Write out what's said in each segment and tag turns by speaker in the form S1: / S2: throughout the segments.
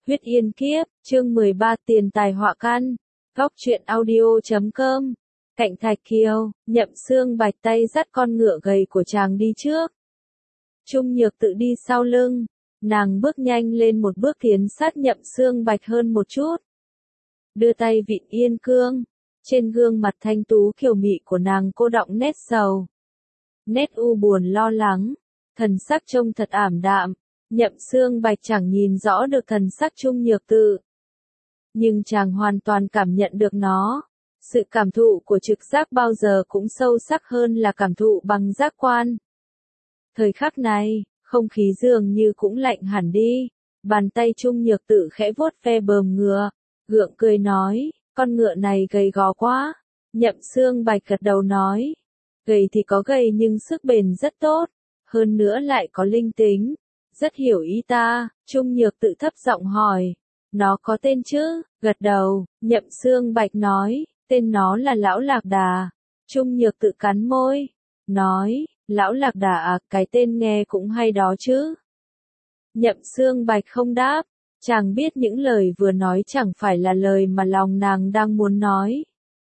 S1: Huyết Yên Kiếp, chương 13 Tiền tài họa căn. Góc truyện audio.com. Cạnh Thạch Kiều, Nhậm Xương Bạch tay dắt con ngựa gầy của chàng đi trước. Trung Nhược tự đi sau lưng, nàng bước nhanh lên một bước tiến sát Nhậm Xương Bạch hơn một chút. Đưa tay vịn yên cương, trên gương mặt thanh tú kiều mị của nàng cô đọng nét sầu. Nét u buồn lo lắng, thần sắc trông thật ảm đạm. Nhậm Xương Bạch chẳng nhìn rõ được thần sắc Trung Nhược tự. Nhưng chàng hoàn toàn cảm nhận được nó. Sự cảm thụ của trực giác bao giờ cũng sâu sắc hơn là cảm thụ bằng giác quan. Thời khắc này, không khí dường như cũng lạnh hẳn đi. Bàn tay Trung Nhược tự khẽ vuốt ve bờm ngựa, gượng cười nói, con ngựa này gầy gò quá. Nhậm Xương Bạch gật đầu nói, gầy thì có gầy nhưng sức bền rất tốt, hơn nữa lại có linh tính. Rất hiểu ý ta, Trung Nhược tự thấp giọng hỏi. Nó có tên chứ? Gật đầu, Nhậm Xương Bạch nói, tên nó là Lão Lạc Đà. Trung Nhược tự cắn môi, nói, Lão Lạc Đà à, cái tên nghe cũng hay đó chứ. Nhậm Xương Bạch không đáp, chàng biết những lời vừa nói chẳng phải là lời mà lòng nàng đang muốn nói.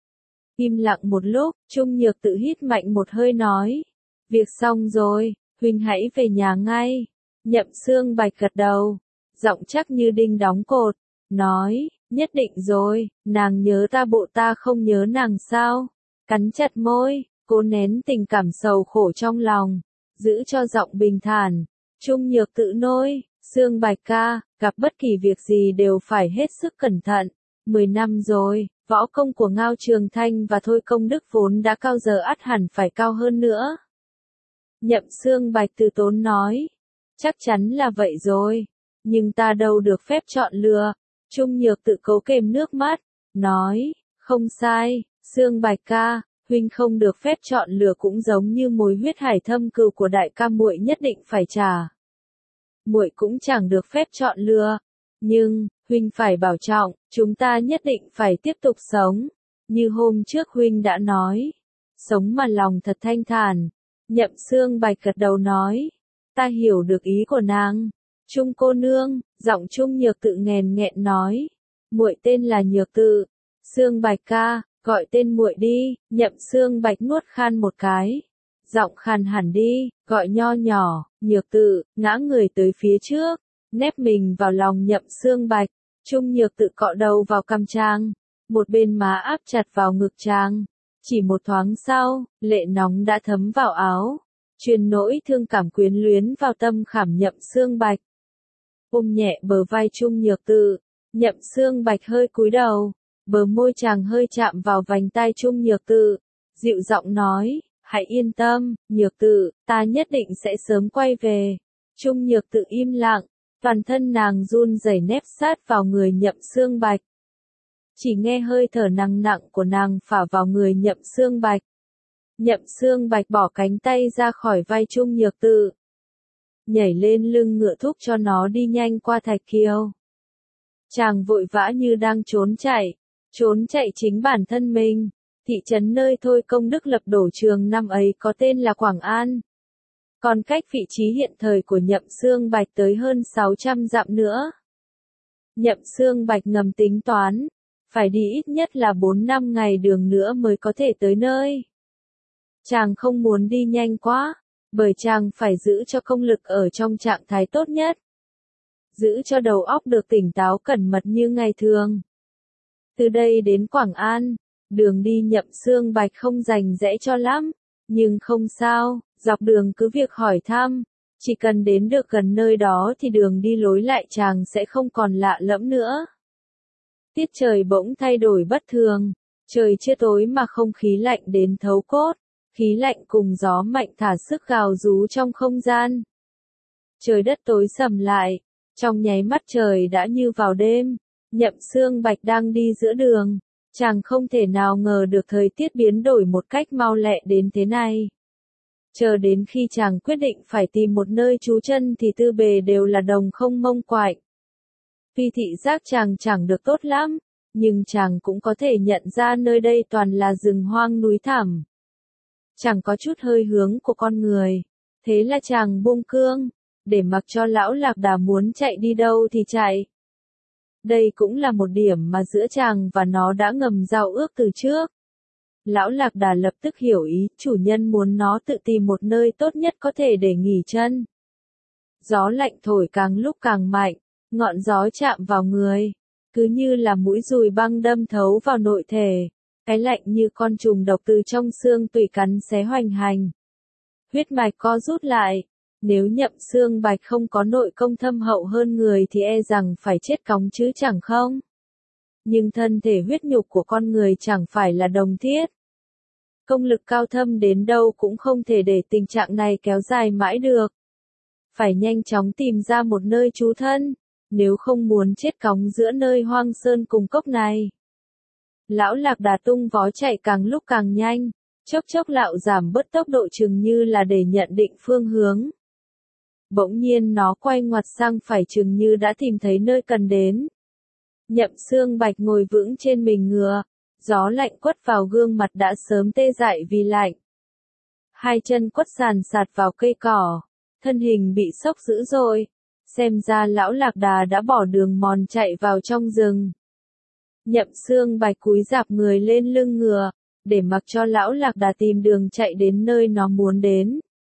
S1: Im lặng một lúc, Trung Nhược tự hít mạnh một hơi nói, việc xong rồi, huynh hãy về nhà ngay. Nhậm Xương Bạch gật đầu, giọng chắc như đinh đóng cột, nói, nhất định rồi, nàng nhớ ta bộ ta không nhớ nàng sao? Cắn chặt môi, cố nén tình cảm sầu khổ trong lòng, giữ cho giọng bình thản. Trung Nhược tự nôi, Xương Bạch ca, gặp bất kỳ việc gì đều phải hết sức cẩn thận. 10 năm rồi, võ công của Ngao Trường Thanh và Thôi Công Đức vốn đã cao giờ ắt hẳn phải cao hơn nữa. Nhậm Xương Bạch từ tốn nói. Chắc chắn là vậy rồi, nhưng ta đâu được phép chọn lựa. Trung Nhược tự cố kềm nước mắt, nói, không sai, Xương Bạch ca, huynh không được phép chọn lựa cũng giống như mối huyết hải thâm cừu của đại ca muội nhất định phải trả. Muội cũng chẳng được phép chọn lựa, nhưng huynh phải bảo trọng, chúng ta nhất định phải tiếp tục sống, như hôm trước huynh đã nói, sống mà lòng thật thanh thản. Nhậm Xương Bạch gật đầu nói. Ta hiểu được ý của nàng. Trung cô nương, giọng Trung Nhược tự nghèn nghẹn nói. Muội tên là Nhược tự. Xương Bạch ca, gọi tên muội đi. Nhậm Xương Bạch nuốt khan một cái. Giọng khàn hẳn đi, gọi nho nhỏ, Nhược tự, ngã người tới phía trước. Nép mình vào lòng Nhậm Xương Bạch. Trung Nhược tự cọ đầu vào cằm chàng. Một bên má áp chặt vào ngực chàng. Chỉ một thoáng sau, lệ nóng đã thấm vào áo. Truyền nỗi thương cảm quyến luyến vào tâm khảm Nhậm Xương Bạch. Ôm nhẹ bờ vai Trung Nhược tự, Nhậm Xương Bạch hơi cúi đầu, bờ môi chàng hơi chạm vào vành tai Trung Nhược tự, dịu giọng nói, hãy yên tâm, Nhược tự, ta nhất định sẽ sớm quay về. Trung Nhược tự im lặng, toàn thân nàng run rẩy nép sát vào người Nhậm Xương Bạch. Chỉ nghe hơi thở nặng nặng của nàng phả vào người Nhậm Xương Bạch. Nhậm Xương Bạch bỏ cánh tay ra khỏi vai Trung Nhược tự, nhảy lên lưng ngựa thúc cho nó đi nhanh qua Thạch Kiều. Chàng vội vã như đang trốn chạy chính bản thân mình. Thị trấn nơi Thôi Công Đức lập đổ trường năm ấy có tên là Quảng An. Còn cách vị trí hiện thời của Nhậm Xương Bạch tới hơn 600 dặm nữa. Nhậm Xương Bạch ngầm tính toán, phải đi ít nhất là 4-5 ngày đường nữa mới có thể tới nơi. Chàng không muốn đi nhanh quá, bởi chàng phải giữ cho công lực ở trong trạng thái tốt nhất. Giữ cho đầu óc được tỉnh táo cẩn mật như ngày thường. Từ đây đến Quảng An, đường đi Nhậm Xương Bạch không rành rẽ cho lắm, nhưng không sao, dọc đường cứ việc hỏi thăm, chỉ cần đến được gần nơi đó thì đường đi lối lại chàng sẽ không còn lạ lẫm nữa. Tiết trời bỗng thay đổi bất thường, trời chưa tối mà không khí lạnh đến thấu cốt. Khí lạnh cùng gió mạnh thả sức gào rú trong không gian. Trời đất tối sầm lại, trong nháy mắt trời đã như vào đêm. Nhậm Xương Bạch đang đi giữa đường, chàng không thể nào ngờ được thời tiết biến đổi một cách mau lẹ đến thế này. Chờ đến khi chàng quyết định phải tìm một nơi trú chân thì tư bề đều là đồng không mông quạnh. Tuy thị giác chàng chẳng được tốt lắm, nhưng chàng cũng có thể nhận ra nơi đây toàn là rừng hoang núi thẳm. Chẳng có chút hơi hướng của con người. Thế là chàng buông cương, để mặc cho Lão Lạc Đà muốn chạy đi đâu thì chạy. Đây cũng là một điểm mà giữa chàng và nó đã ngầm giao ước từ trước. Lão Lạc Đà lập tức hiểu ý, chủ nhân muốn nó tự tìm một nơi tốt nhất có thể để nghỉ chân. Gió lạnh thổi càng lúc càng mạnh, ngọn gió chạm vào người, cứ như là mũi dùi băng đâm thấu vào nội thể. Cái lạnh như con trùng độc từ trong xương tủy cắn xé hoành hành. Huyết mạch co rút lại. Nếu Nhậm Xương Bạch không có nội công thâm hậu hơn người thì e rằng phải chết cóng chứ chẳng không. Nhưng thân thể huyết nhục của con người chẳng phải là đồng thiết. Công lực cao thâm đến đâu cũng không thể để tình trạng này kéo dài mãi được. Phải nhanh chóng tìm ra một nơi trú thân, nếu không muốn chết cóng giữa nơi hoang sơn cùng cốc này. Lão Lạc Đà tung vó chạy càng lúc càng nhanh, chốc chốc lạo giảm bớt tốc độ chừng như là để nhận định phương hướng. Bỗng nhiên nó quay ngoặt sang phải chừng như đã tìm thấy nơi cần đến. Nhậm Xương Bạch ngồi vững trên mình ngựa, gió lạnh quất vào gương mặt đã sớm tê dại vì lạnh. Hai chân quất sàn sạt vào cây cỏ, thân hình bị sốc dữ dội, xem ra lão Lạc Đà đã bỏ đường mòn chạy vào trong rừng. Nhậm Xương Bạch cúi rạp người lên lưng ngựa, để mặc cho lão Lạc Đà tìm đường chạy đến nơi nó muốn đến.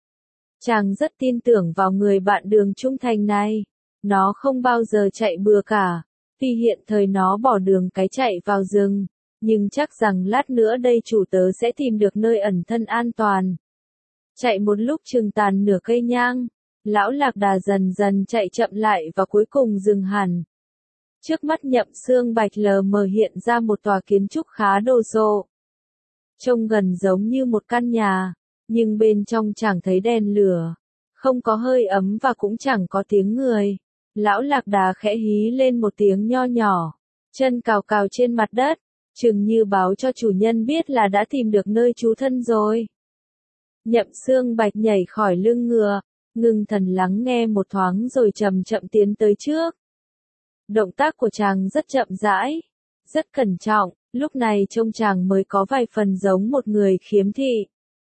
S1: Chàng rất tin tưởng vào người bạn đường trung thành này, nó không bao giờ chạy bừa cả, tuy hiện thời nó bỏ đường cái chạy vào rừng, nhưng chắc rằng lát nữa đây chủ tớ sẽ tìm được nơi ẩn thân an toàn. Chạy một lúc chừng tàn nửa cây nhang, lão Lạc Đà dần dần chạy chậm lại và cuối cùng dừng hẳn. Trước mắt Nhậm Xương Bạch lờ mờ hiện ra một tòa kiến trúc khá đồ sộ. Trông gần giống như một căn nhà, nhưng bên trong chẳng thấy đèn lửa, không có hơi ấm và cũng chẳng có tiếng người. Lão Lạc Đà khẽ hí lên một tiếng nho nhỏ, chân cào cào trên mặt đất, chừng như báo cho chủ nhân biết là đã tìm được nơi trú thân rồi. Nhậm Xương Bạch nhảy khỏi lưng ngựa, ngưng thần lắng nghe một thoáng rồi chậm chậm tiến tới trước. Động tác của chàng rất chậm rãi, rất cẩn trọng, lúc này trông chàng mới có vài phần giống một người khiếm thị.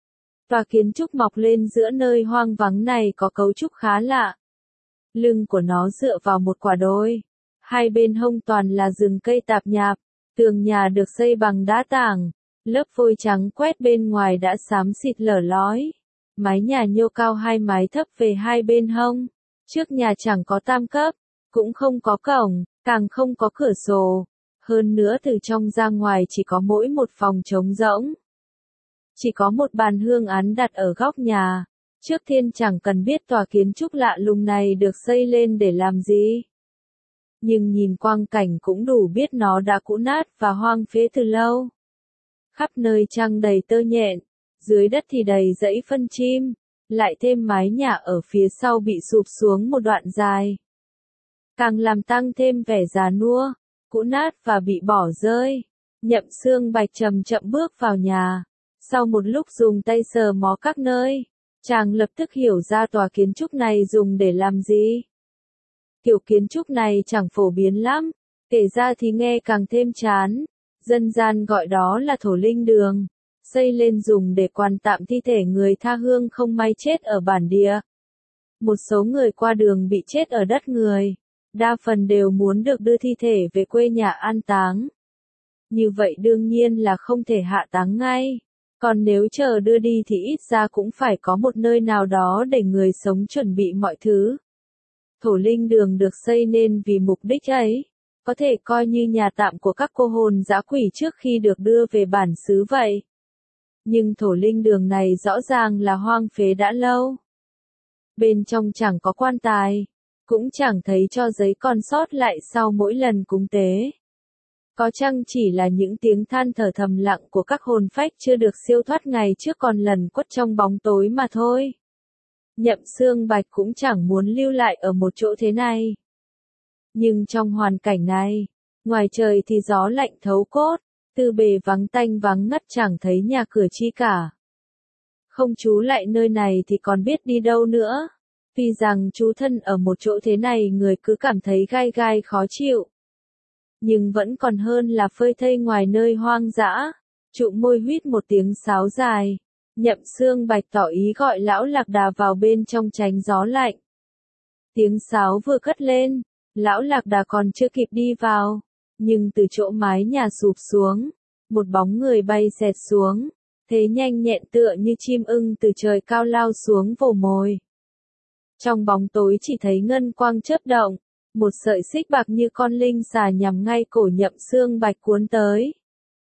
S1: Tòa kiến trúc mọc lên giữa nơi hoang vắng này có cấu trúc khá lạ. Lưng của nó dựa vào một quả đồi, hai bên hông toàn là rừng cây tạp nhạp, tường nhà được xây bằng đá tảng, lớp vôi trắng quét bên ngoài đã xám xịt lở lói. Mái nhà nhô cao hai mái thấp về hai bên hông, trước nhà chẳng có tam cấp, cũng không có cổng, càng không có cửa sổ. Hơn nữa từ trong ra ngoài chỉ có mỗi một phòng trống rỗng. Chỉ có một bàn hương án đặt ở góc nhà. Trước tiên chẳng cần biết tòa kiến trúc lạ lùng này được xây lên để làm gì. Nhưng nhìn quang cảnh cũng đủ biết nó đã cũ nát và hoang phế từ lâu. Khắp nơi trăng đầy tơ nhện, dưới đất thì đầy dãy phân chim, lại thêm mái nhà ở phía sau bị sụp xuống một đoạn dài. Càng làm tăng thêm vẻ già nua, cũ nát và bị bỏ rơi. Nhậm Xương Bạch chậm chậm bước vào nhà. Sau một lúc dùng tay sờ mó các nơi, chàng lập tức hiểu ra tòa kiến trúc này dùng để làm gì. Kiểu kiến trúc này chẳng phổ biến lắm, kể ra thì nghe càng thêm chán. Dân gian gọi đó là thổ linh đường, xây lên dùng để quan tạm thi thể người tha hương không may chết ở bản địa. Một số người qua đường bị chết ở đất người, đa phần đều muốn được đưa thi thể về quê nhà an táng. Như vậy đương nhiên là không thể hạ táng ngay. Còn nếu chờ đưa đi thì ít ra cũng phải có một nơi nào đó để người sống chuẩn bị mọi thứ. Thổ linh đường được xây nên vì mục đích ấy, có thể coi như nhà tạm của các cô hồn dã quỷ trước khi được đưa về bản xứ vậy. Nhưng thổ linh đường này rõ ràng là hoang phế đã lâu. Bên trong chẳng có quan tài, cũng chẳng thấy cho giấy còn sót lại sau mỗi lần cúng tế. Có chăng chỉ là những tiếng than thở thầm lặng của các hồn phách chưa được siêu thoát ngày trước còn lần quất trong bóng tối mà thôi. Nhậm Xương Bạch cũng chẳng muốn lưu lại ở một chỗ thế này. Nhưng trong hoàn cảnh này, ngoài trời thì gió lạnh thấu cốt, tư bề vắng tanh vắng ngắt chẳng thấy nhà cửa chi cả. Không trú lại nơi này thì còn biết đi đâu nữa. Vì rằng trú thân ở một chỗ thế này người cứ cảm thấy gai gai khó chịu. Nhưng vẫn còn hơn là phơi thây ngoài nơi hoang dã. Trụ môi huýt một tiếng sáo dài. Nhậm Xương Bạch tỏ ý gọi lão Lạc Đà vào bên trong tránh gió lạnh. Tiếng sáo vừa cất lên, Lão Lạc Đà còn chưa kịp đi vào, nhưng từ chỗ mái nhà sụp xuống, một bóng người bay xẹt xuống, thế nhanh nhẹn tựa như chim ưng từ trời cao lao xuống vồ mồi. Trong bóng tối chỉ thấy ngân quang chớp động, một sợi xích bạc như con linh xà nhằm ngay cổ Nhậm Xương Bạch cuốn tới.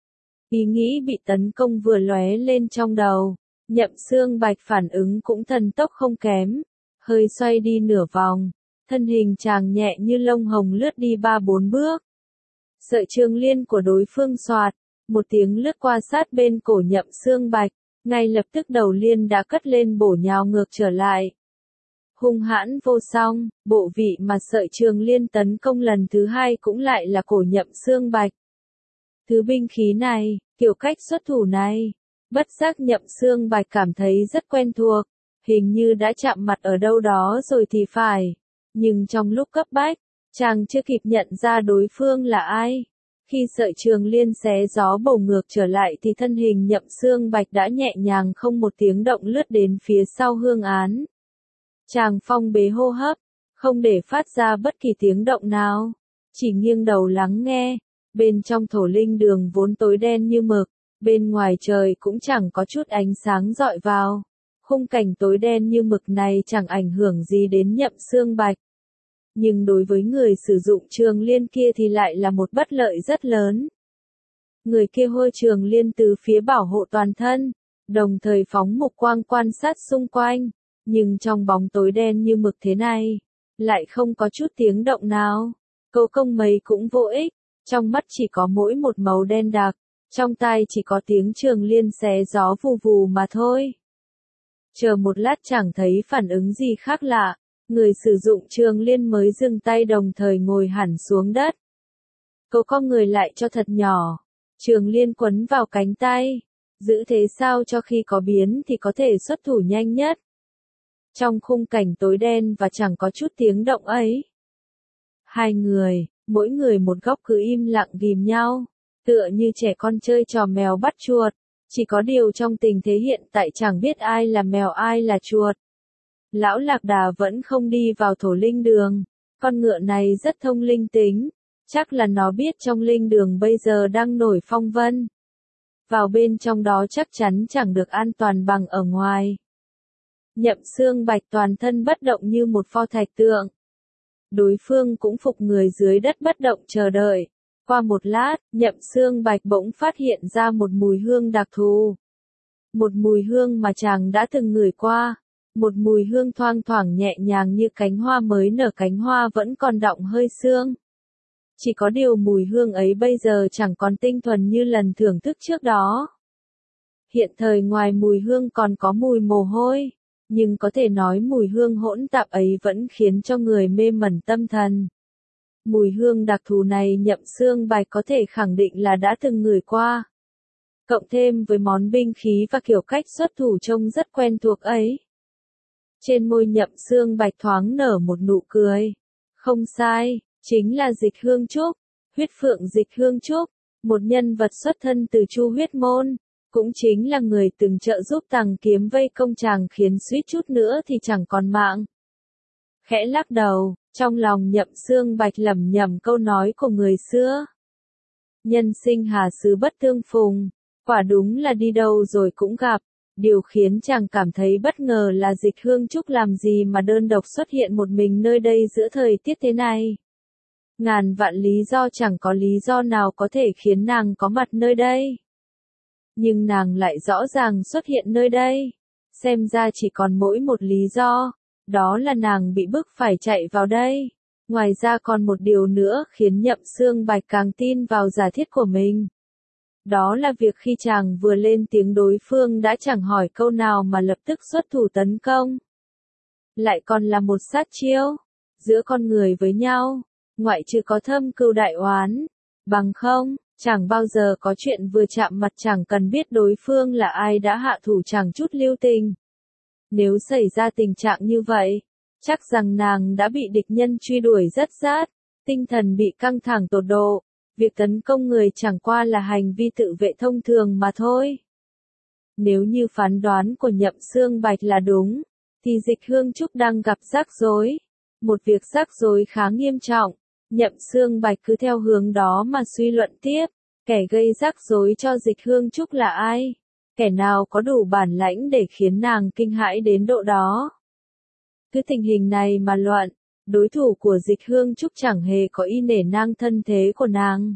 S1: Ý nghĩ bị tấn công vừa lóe lên trong đầu, Nhậm Xương Bạch phản ứng cũng thần tốc không kém, hơi xoay đi nửa vòng, thân hình chàng nhẹ như lông hồng lướt đi 3-4 bước. Sợi trường liên của đối phương xoạt, một tiếng lướt qua sát bên cổ Nhậm Xương Bạch, ngay lập tức đầu liên đã cất lên bổ nhào ngược trở lại. Hung hãn vô song, bộ vị mà sợi trường liên tấn công lần thứ hai cũng lại là cổ Nhậm Xương Bạch. Thứ binh khí này, kiểu cách xuất thủ này, bất giác Nhậm Xương Bạch cảm thấy rất quen thuộc, hình như đã chạm mặt ở đâu đó rồi thì phải. Nhưng trong lúc cấp bách, chàng chưa kịp nhận ra đối phương là ai. Khi sợi trường liên xé gió bổ ngược trở lại thì thân hình Nhậm Xương Bạch đã nhẹ nhàng không một tiếng động lướt đến phía sau hương án. Chàng phong bế hô hấp, không để phát ra bất kỳ tiếng động nào, chỉ nghiêng đầu lắng nghe. Bên trong thổ linh đường vốn tối đen như mực, bên ngoài trời cũng chẳng có chút ánh sáng dọi vào. Khung cảnh tối đen như mực này chẳng ảnh hưởng gì đến Nhậm Xương Bạch. Nhưng đối với người sử dụng trường liên kia thì lại là một bất lợi rất lớn. Người kia hôi trường liên từ phía bảo hộ toàn thân, đồng thời phóng mục quang quan sát xung quanh, nhưng trong bóng tối đen như mực thế này, lại không có chút tiếng động nào. Câu công mấy cũng vô ích, trong mắt chỉ có mỗi một màu đen đặc, trong tai chỉ có tiếng trường liên xé gió vù vù mà thôi. Chờ một lát chẳng thấy phản ứng gì khác lạ, người sử dụng trường liên mới dừng tay đồng thời ngồi hẳn xuống đất. Cậu con người lại cho thật nhỏ, trường liên quấn vào cánh tay, giữ thế sao cho khi có biến thì có thể xuất thủ nhanh nhất. Trong khung cảnh tối đen và chẳng có chút tiếng động ấy, hai người, mỗi người một góc cứ im lặng ghìm nhau, tựa như trẻ con chơi trò mèo bắt chuột, chỉ có điều trong tình thế hiện tại chẳng biết ai là mèo ai là chuột. Lão Lạc Đà vẫn không đi vào thổ linh đường, con ngựa này rất thông linh tính, chắc là nó biết trong linh đường bây giờ đang nổi phong vân. Vào bên trong đó chắc chắn chẳng được an toàn bằng ở ngoài. Nhậm Xương Bạch toàn thân bất động như một pho thạch tượng. Đối phương cũng phục người dưới đất bất động chờ đợi. Qua một lát, Nhậm Xương Bạch bỗng phát hiện ra một mùi hương đặc thù. Một mùi hương mà chàng đã từng ngửi qua. Một mùi hương thoang thoảng nhẹ nhàng như cánh hoa mới nở, cánh hoa vẫn còn đọng hơi sương. Chỉ có điều mùi hương ấy bây giờ chẳng còn tinh thuần như lần thưởng thức trước đó. Hiện thời ngoài mùi hương còn có mùi mồ hôi, nhưng có thể nói mùi hương hỗn tạp ấy vẫn khiến cho người mê mẩn tâm thần. Mùi hương đặc thù này Nhậm Xương Bạch có thể khẳng định là đã từng ngửi qua. Cộng thêm với món binh khí và kiểu cách xuất thủ trông rất quen thuộc ấy. Trên môi Nhậm Xương Bạch thoáng nở một nụ cười. Không sai, chính là Dịch Hương Trúc, huyết phượng Dịch Hương Trúc, một nhân vật xuất thân từ Chu huyết môn, cũng chính là người từng trợ giúp Tằng Kiếm vây công chàng khiến suýt chút nữa thì chẳng còn mạng. Khẽ lắc đầu, trong lòng Nhậm Xương Bạch lẩm nhẩm câu nói của người xưa. Nhân sinh hà xứ bất tương phùng, quả đúng là đi đâu rồi cũng gặp. Điều khiến chàng cảm thấy bất ngờ là Dịch Hương Trúc làm gì mà đơn độc xuất hiện một mình nơi đây giữa thời tiết thế này. Ngàn vạn lý do chẳng có lý do nào có thể khiến nàng có mặt nơi đây. Nhưng nàng lại rõ ràng xuất hiện nơi đây. Xem ra chỉ còn mỗi một lý do, đó là nàng bị bức phải chạy vào đây. Ngoài ra còn một điều nữa khiến Nhậm Xương Bạch càng tin vào giả thiết của mình. Đó là việc khi chàng vừa lên tiếng đối phương đã chẳng hỏi câu nào mà lập tức xuất thủ tấn công. Lại còn là một sát chiêu, giữa con người với nhau, ngoại trừ có thâm cừu đại oán, bằng không, chẳng bao giờ có chuyện vừa chạm mặt chẳng cần biết đối phương là ai đã hạ thủ chẳng chút lưu tình. Nếu xảy ra tình trạng như vậy, chắc rằng nàng đã bị địch nhân truy đuổi rất rát, tinh thần bị căng thẳng tột độ. Việc tấn công người chẳng qua là hành vi tự vệ thông thường mà thôi. Nếu như phán đoán của Nhậm Xương Bạch là đúng, thì Dịch Hương Trúc đang gặp rắc rối. Một việc rắc rối khá nghiêm trọng, Nhậm Xương Bạch cứ theo hướng đó mà suy luận tiếp, kẻ gây rắc rối cho Dịch Hương Trúc là ai? Kẻ nào có đủ bản lãnh để khiến nàng kinh hãi đến độ đó? Cứ tình hình này mà luận, đối thủ của Dịch Hương Trúc chẳng hề có ý nể nang thân thế của nàng.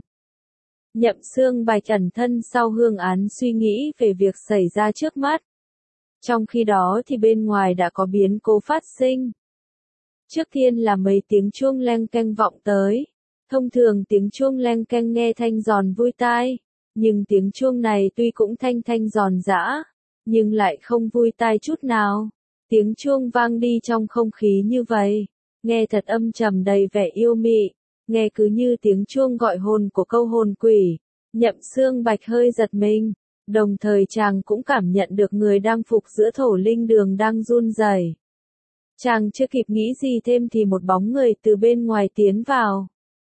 S1: Nhậm Xương Bạch ẩn thân sau hương án suy nghĩ về việc xảy ra trước mắt. Trong khi đó thì bên ngoài đã có biến cố phát sinh. Trước tiên là mấy tiếng chuông leng keng vọng tới. Thông thường tiếng chuông leng keng nghe thanh giòn vui tai, nhưng tiếng chuông này tuy cũng thanh thanh giòn giã, nhưng lại không vui tai chút nào. Tiếng chuông vang đi trong không khí như vậy, nghe thật âm trầm đầy vẻ yêu mị, nghe cứ như tiếng chuông gọi hồn của câu hồn quỷ. Nhậm Xương Bạch hơi giật mình, đồng thời chàng cũng cảm nhận được người đang phục giữa thổ linh đường đang run rẩy. Chàng chưa kịp nghĩ gì thêm thì một bóng người từ bên ngoài tiến vào.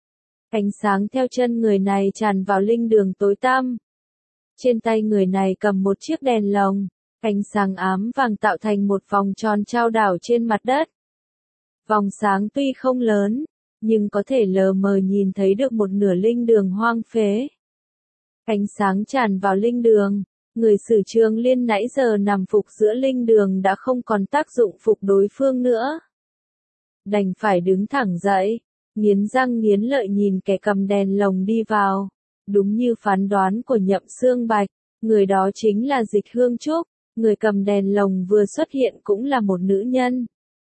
S1: Ánh sáng theo chân người này tràn vào linh đường tối tăm. Trên tay người này cầm một chiếc đèn lồng, ánh sáng ám vàng tạo thành một vòng tròn trao đảo trên mặt đất. Vòng sáng tuy không lớn, nhưng có thể lờ mờ nhìn thấy được một nửa linh đường hoang phế. Ánh sáng tràn vào linh đường, người Sử Trường Liên nãy giờ nằm phục giữa linh đường đã không còn tác dụng phục đối phương nữa. Đành phải đứng thẳng dậy, nghiến răng nghiến lợi nhìn kẻ cầm đèn lồng đi vào. Đúng như phán đoán của Nhậm Xương Bạch, người đó chính là Dịch Hương Trúc, người cầm đèn lồng vừa xuất hiện cũng là một nữ nhân.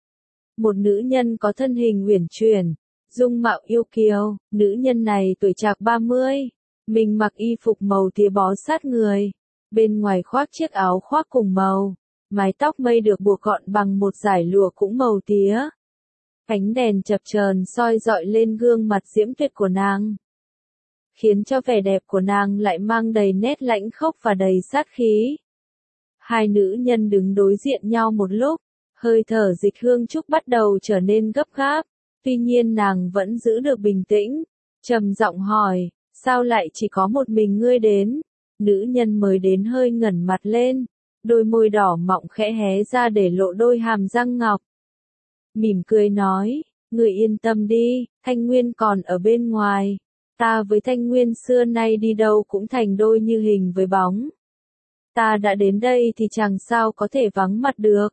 S1: Một nữ nhân có thân hình uyển chuyển, dung mạo yêu kiều, nữ nhân này tuổi trạc 30, mình mặc y phục màu tía bó sát người, bên ngoài khoác chiếc áo khoác cùng màu, mái tóc mây được buộc gọn bằng một dải lụa cũng màu tía. Ánh đèn chập chờn soi dọi lên gương mặt diễm tuyệt của nàng, khiến cho vẻ đẹp của nàng lại mang đầy nét lãnh khốc và đầy sát khí. Hai nữ nhân đứng đối diện nhau một lúc, hơi thở Dịch Hương Trúc bắt đầu trở nên gấp gáp, tuy nhiên nàng vẫn giữ được bình tĩnh, trầm giọng hỏi, sao lại chỉ có một mình ngươi đến? Nữ nhân mới đến hơi ngẩng mặt lên, đôi môi đỏ mọng khẽ hé ra để lộ đôi hàm răng ngọc. Mỉm cười nói, ngươi yên tâm đi, Thanh Nguyên còn ở bên ngoài. Ta với Thanh Nguyên xưa nay đi đâu cũng thành đôi như hình với bóng. Ta đã đến đây thì chẳng sao có thể vắng mặt được.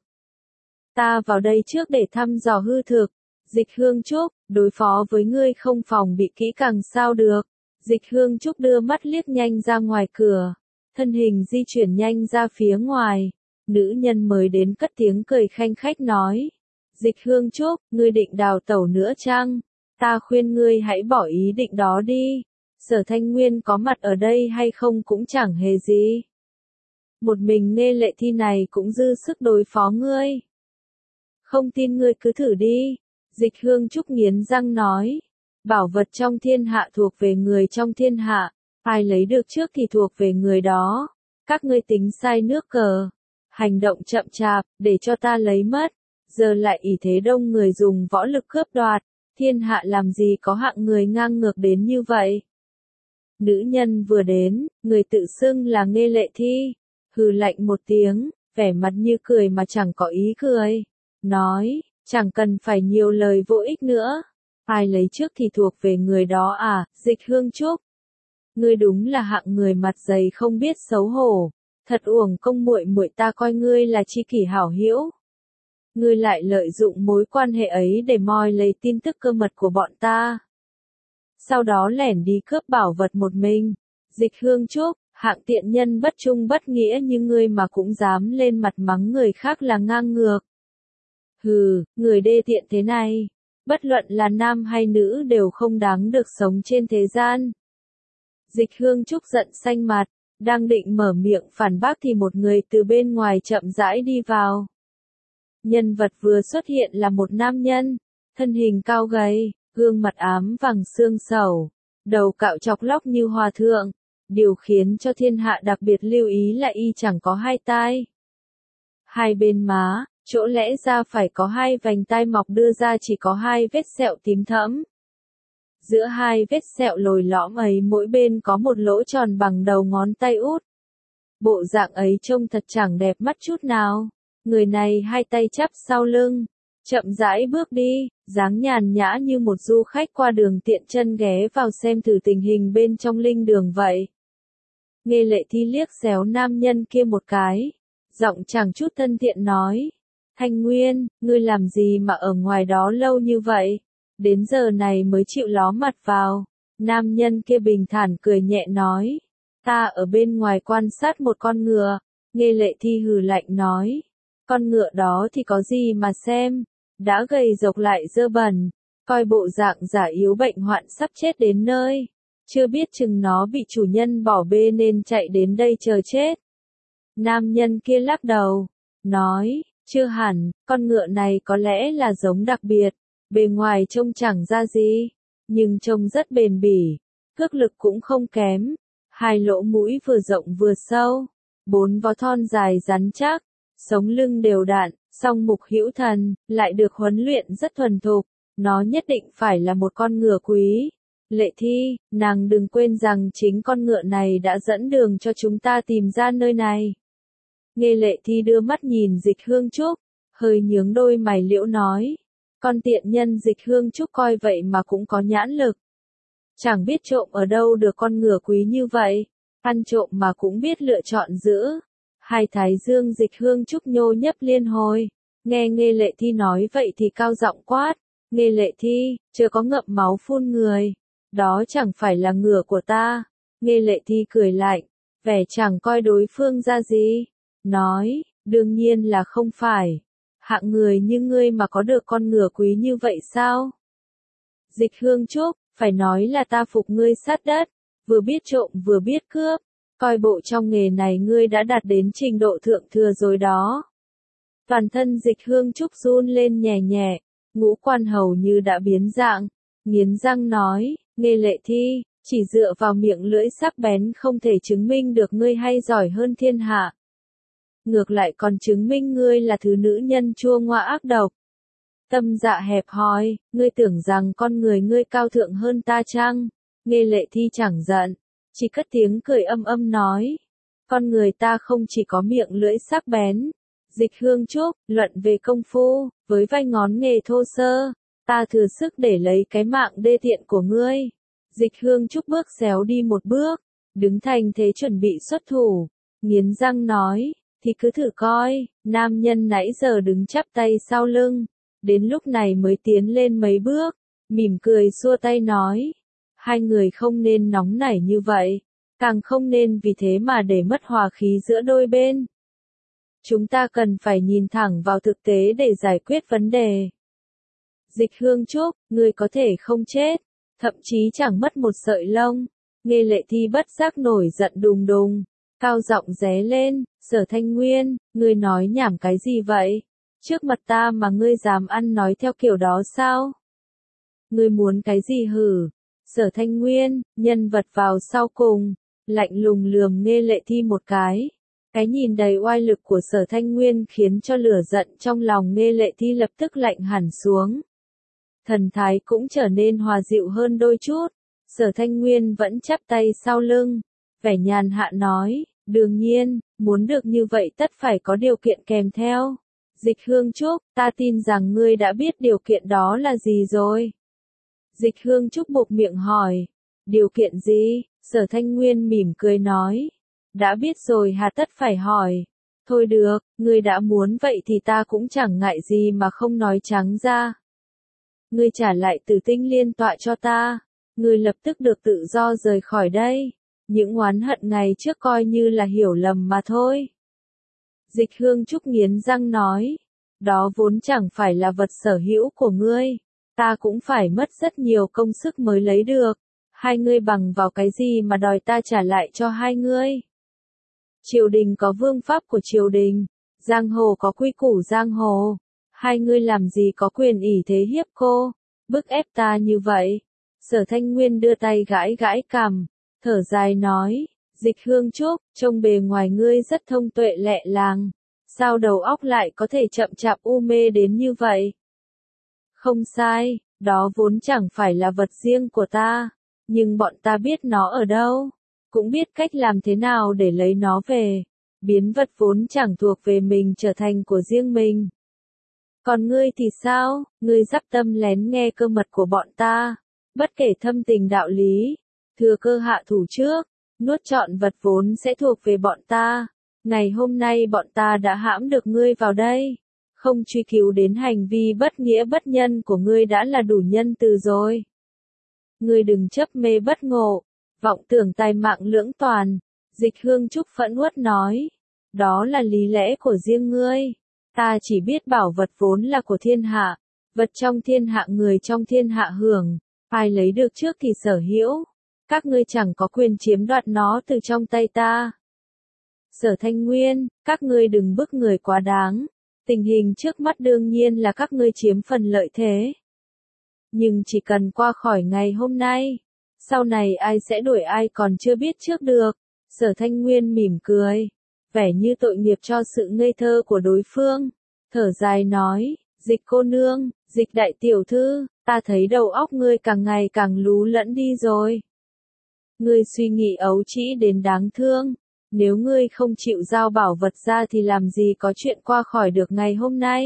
S1: Ta vào đây trước để thăm dò hư thực. Dịch Hương Trúc, đối phó với ngươi không phòng bị kỹ càng sao được. Dịch Hương Trúc đưa mắt liếc nhanh ra ngoài cửa, thân hình di chuyển nhanh ra phía ngoài. Nữ nhân mới đến cất tiếng cười khanh khách nói. Dịch Hương Trúc, ngươi định đào tẩu nữa chăng? Ta khuyên ngươi hãy bỏ ý định đó đi. Sở Thanh Nguyên có mặt ở đây hay không cũng chẳng hề gì. Một mình Nghê Lệ Thi này cũng dư sức đối phó ngươi. Không tin ngươi cứ thử đi. Dịch Hương Trúc nghiến răng nói. Bảo vật trong thiên hạ thuộc về người trong thiên hạ. Ai lấy được trước thì thuộc về người đó. Các ngươi tính sai nước cờ. Hành động chậm chạp, để cho ta lấy mất. Giờ lại ỷ thế đông người dùng võ lực cướp đoạt. Thiên hạ làm gì có hạng người ngang ngược đến như vậy? Nữ nhân vừa đến, người tự xưng là Nghê Lệ Thi, hừ lạnh một tiếng, vẻ mặt như cười mà chẳng có ý cười. Nói, chẳng cần phải nhiều lời vô ích nữa. Ai lấy trước thì thuộc về người đó à, Dịch Hương Trúc. Ngươi đúng là hạng người mặt dày không biết xấu hổ. Thật uổng công muội muội ta coi ngươi là tri kỷ hảo hữu. Ngươi lại lợi dụng mối quan hệ ấy để moi lấy tin tức cơ mật của bọn ta. Sau đó lẻn đi cướp bảo vật một mình. Dịch Hương Trúc, hạng tiện nhân bất trung bất nghĩa như ngươi mà cũng dám lên mặt mắng người khác là ngang ngược. Hừ, người đê tiện thế này, bất luận là nam hay nữ đều không đáng được sống trên thế gian. Dịch Hương Trúc giận xanh mặt, đang định mở miệng phản bác thì một người từ bên ngoài chậm rãi đi vào. Nhân vật vừa xuất hiện là một nam nhân, thân hình cao gầy, gương mặt ám vàng xương sầu, đầu cạo chọc lóc như hòa thượng. Điều khiến cho thiên hạ đặc biệt lưu ý là y chẳng có hai tai. Hai bên má, chỗ lẽ ra phải có hai vành tai mọc đưa ra chỉ có hai vết sẹo tím thẫm. Giữa hai vết sẹo lồi lõm ấy mỗi bên có một lỗ tròn bằng đầu ngón tay út. Bộ dạng ấy trông thật chẳng đẹp mắt chút nào. Người này hai tay chắp sau lưng, chậm rãi bước đi, dáng nhàn nhã như một du khách qua đường tiện chân ghé vào xem thử tình hình bên trong linh đường vậy. Nghe Lệ Thi liếc xéo nam nhân kia một cái, giọng chẳng chút thân thiện nói. Thanh Nguyên, ngươi làm gì mà ở ngoài đó lâu như vậy? Đến giờ này mới chịu ló mặt vào. Nam nhân kia bình thản cười nhẹ nói. Ta ở bên ngoài quan sát một con ngựa. Nghe Lệ Thi hừ lạnh nói. Con ngựa đó thì có gì mà xem? Đã gầy rộc lại dơ bẩn. Coi bộ dạng giả yếu bệnh hoạn sắp chết đến nơi. Chưa biết chừng nó bị chủ nhân bỏ bê nên chạy đến đây chờ chết. Nam nhân kia lắc đầu. Nói. Chưa hẳn, con ngựa này có lẽ là giống đặc biệt. Bề ngoài trông chẳng ra gì. Nhưng trông rất bền bỉ. Cước lực cũng không kém. Hai lỗ mũi vừa rộng vừa sâu. 4 vó thon dài rắn chắc. Sống lưng đều đặn, song mục hữu thần, lại được huấn luyện rất thuần thục. Nó nhất định phải là một con ngựa quý. Lệ Thi, nàng đừng quên rằng chính con ngựa này đã dẫn đường cho chúng ta tìm ra nơi này. Nghe Lệ Thi đưa mắt nhìn Dịch Hương Trúc, hơi nhướng đôi mày liễu nói. Con tiện nhân Dịch Hương Trúc coi vậy mà cũng có nhãn lực. Chẳng biết trộm ở đâu được con ngựa quý như vậy, ăn trộm mà cũng biết lựa chọn giữ. Hai thái dương Dịch Hương Trúc nhô nhấp liên hồi. Nghe Lệ Thi nói vậy thì cao giọng quát. Nghe Lệ Thi, chưa có ngậm máu phun người. Đó chẳng phải là ngựa của ta. Nghe Lệ Thi cười lạnh, vẻ chẳng coi đối phương ra gì. Nói, đương nhiên là không phải. Hạng người như ngươi mà có được con ngựa quý như vậy sao? Dịch Hương Trúc, phải nói là ta phục ngươi sát đất. Vừa biết trộm vừa biết cướp. Coi bộ trong nghề này ngươi đã đạt đến trình độ thượng thừa rồi đó. Toàn thân Dịch Hương Trúc run lên nhẹ nhẹ, ngũ quan hầu như đã biến dạng, nghiến răng nói, nghe Lệ Thi, chỉ dựa vào miệng lưỡi sắc bén không thể chứng minh được ngươi hay giỏi hơn thiên hạ. Ngược lại còn chứng minh ngươi là thứ nữ nhân chua ngoa ác độc. Tâm dạ hẹp hòi, ngươi tưởng rằng con người ngươi cao thượng hơn ta chăng? Nghe Lệ Thi chẳng giận, chỉ cất tiếng cười âm âm nói. Con người ta không chỉ có miệng lưỡi sắc bén. Dịch Hương Trúc, luận về công phu, với vai ngón nghề thô sơ, ta thừa sức để lấy cái mạng đê tiện của ngươi. Dịch Hương Trúc bước xéo đi một bước, đứng thành thế chuẩn bị xuất thủ, nghiến răng nói, thì cứ thử coi. Nam nhân nãy giờ đứng chắp tay sau lưng, đến lúc này mới tiến lên mấy bước, mỉm cười xua tay nói. Hai người không nên nóng nảy như vậy, càng không nên vì thế mà để mất hòa khí giữa đôi bên. Chúng ta cần phải nhìn thẳng vào thực tế để giải quyết vấn đề. Dịch Hương Trúc, ngươi có thể không chết, thậm chí chẳng mất một sợi lông. Nghe Lệ Thi bất giác nổi giận đùng đùng, cao giọng ré lên, Sở Thanh Nguyên, ngươi nói nhảm cái gì vậy? Trước mặt ta mà ngươi dám ăn nói theo kiểu đó sao? Ngươi muốn cái gì hử? Sở Thanh Nguyên, nhân vật vào sau cùng, lạnh lùng lườm Nghe Lệ Thi một cái. Cái nhìn đầy oai lực của Sở Thanh Nguyên khiến cho lửa giận trong lòng Nghe Lệ Thi lập tức lạnh hẳn xuống. Thần thái cũng trở nên hòa dịu hơn đôi chút. Sở Thanh Nguyên vẫn chắp tay sau lưng, vẻ nhàn hạ nói, đương nhiên, muốn được như vậy tất phải có điều kiện kèm theo. Dịch Hương Trúc, ta tin rằng ngươi đã biết điều kiện đó là gì rồi. Dịch Hương Trúc buộc miệng hỏi, điều kiện gì? Sở Thanh Nguyên mỉm cười nói. Đã biết rồi hà tất phải hỏi. Thôi được, ngươi đã muốn vậy thì ta cũng chẳng ngại gì mà không nói trắng ra. Ngươi trả lại Tử Tinh Liên tọa cho ta. Ngươi lập tức được tự do rời khỏi đây. Những oán hận ngày trước coi như là hiểu lầm mà thôi. Dịch Hương Trúc nghiến răng nói. Đó vốn chẳng phải là vật sở hữu của ngươi. Ta cũng phải mất rất nhiều công sức mới lấy được. Hai ngươi bằng vào cái gì mà đòi ta trả lại cho hai ngươi? Triều đình có vương pháp của triều đình, giang hồ có quy củ giang hồ. Hai ngươi làm gì có quyền ỷ thế hiếp cô, bức ép ta như vậy? Sở Thanh Nguyên đưa tay gãi gãi cằm, thở dài nói, Dịch Hương Trúc, trông bề ngoài ngươi rất thông tuệ lẹ làng, sao đầu óc lại có thể chậm chạp u mê đến như vậy? Không sai, đó vốn chẳng phải là vật riêng của ta, nhưng bọn ta biết nó ở đâu, cũng biết cách làm thế nào để lấy nó về, biến vật vốn chẳng thuộc về mình trở thành của riêng mình. Còn ngươi thì sao, ngươi dắp tâm lén nghe cơ mật của bọn ta, bất kể thâm tình đạo lý, thừa cơ hạ thủ trước, nuốt trọn vật vốn sẽ thuộc về bọn ta. Ngày hôm nay bọn ta đã hãm được ngươi vào đây, không truy cứu đến hành vi bất nghĩa bất nhân của ngươi đã là đủ nhân từ rồi. Ngươi đừng chấp mê bất ngộ, vọng tưởng tài mạng lưỡng toàn, Dịch Hương Trúc phẫn uất nói. Đó là lý lẽ của riêng ngươi. Ta chỉ biết bảo vật vốn là của thiên hạ, vật trong thiên hạ người trong thiên hạ hưởng, ai lấy được trước thì sở hữu. Các ngươi chẳng có quyền chiếm đoạt nó từ trong tay ta. Sở Thanh Nguyên, các ngươi đừng bức người quá đáng. Tình hình trước mắt đương nhiên là các ngươi chiếm phần lợi thế. Nhưng chỉ cần qua khỏi ngày hôm nay, sau này ai sẽ đuổi ai còn chưa biết trước được. Sở Thanh Nguyên mỉm cười, vẻ như tội nghiệp cho sự ngây thơ của đối phương. Thở dài nói, Dịch cô nương, Dịch đại tiểu thư, ta thấy đầu óc ngươi càng ngày càng lú lẫn đi rồi. Ngươi suy nghĩ ấu trĩ đến đáng thương. Nếu ngươi không chịu giao bảo vật ra thì làm gì có chuyện qua khỏi được ngày hôm nay.